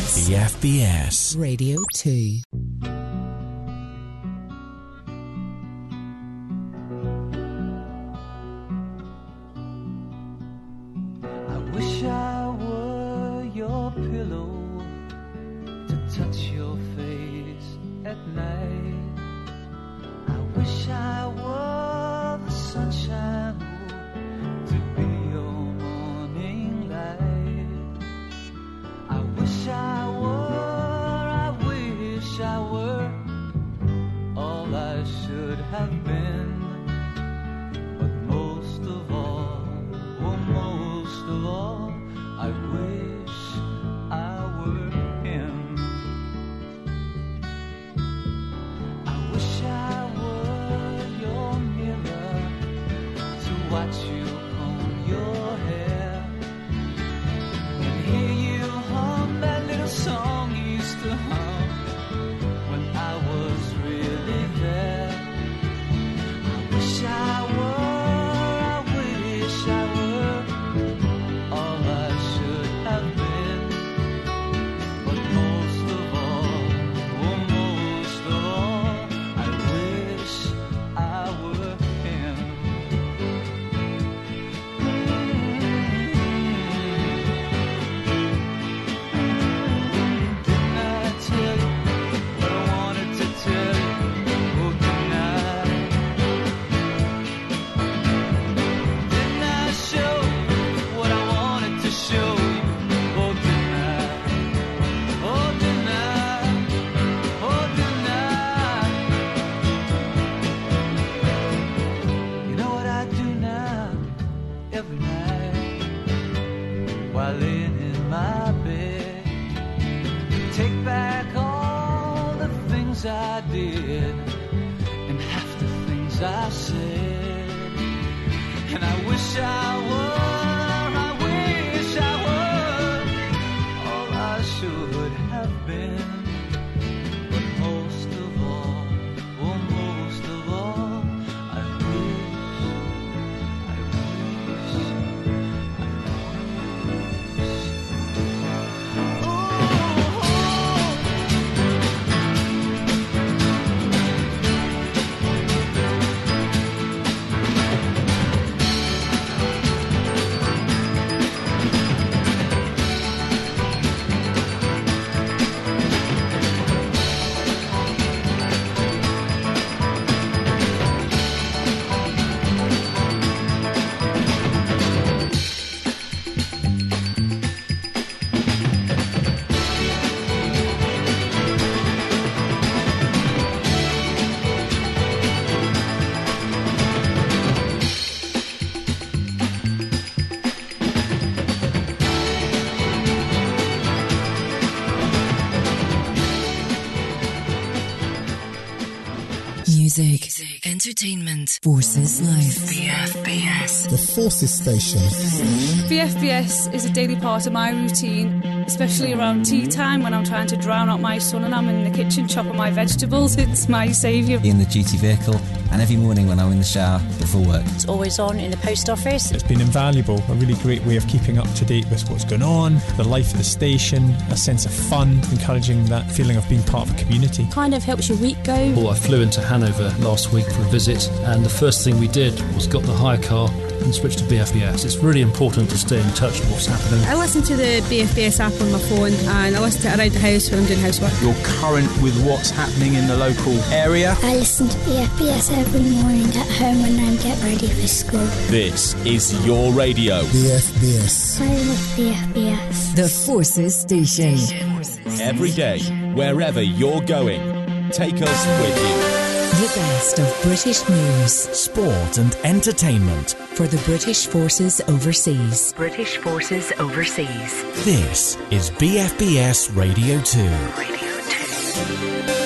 BFBS Radio 2. I wish I were your pillow to touch your face at night. I wish I were the sunshine to be your morning light. I wish I were all I should have been. But most of all, I wish I were him. I wish I were your mirror to watch you comb your hair and hear you hum that little song you used to hum when I was really there. I wish I were all I should have been. But most of all, I wish I were him. Didn't I tell you what I wanted to tell you? Oh, didn't I? Didn't I show what I wanted to show you? Oh, didn't I? Oh, didn't I? Oh, didn't I? You know what I do now? Every night while laying in my bed, take back all the things I did and half the things I said. And I wish I were all I should have been. But most of all, I wish. Music, entertainment, Forces Life. BFBS. The Forces Station. BFBS is a daily part of my routine, especially around tea time when I'm trying to drown out my son and I'm in the kitchen chopping my vegetables. It's my saviour. In the duty vehicle and every morning when I'm in the shower before work. It's always on in the post office. It's been invaluable, a really great way of keeping up to date with what's going on, the life of the station, a sense of fun, encouraging that feeling of being part of a community. Kind of helps your week go. Well, I flew into Hanover last week for a visit, and the first thing we did was got the hire car and switch to BFBS. It's really important to stay in touch with what's happening. I listen to the BFBS app on my phone and I listen to it around the house when I'm doing housework. You're current with what's happening in the local area. I listen to BFBS every morning at home when I get ready for school. This is your radio. BFBS. I love BFBS. The Forces Station. Every day, wherever you're going, take us with you. The best of British news, Sport and entertainment. for the British Forces Overseas. British Forces Overseas. This is BFBS Radio 2. Radio 2.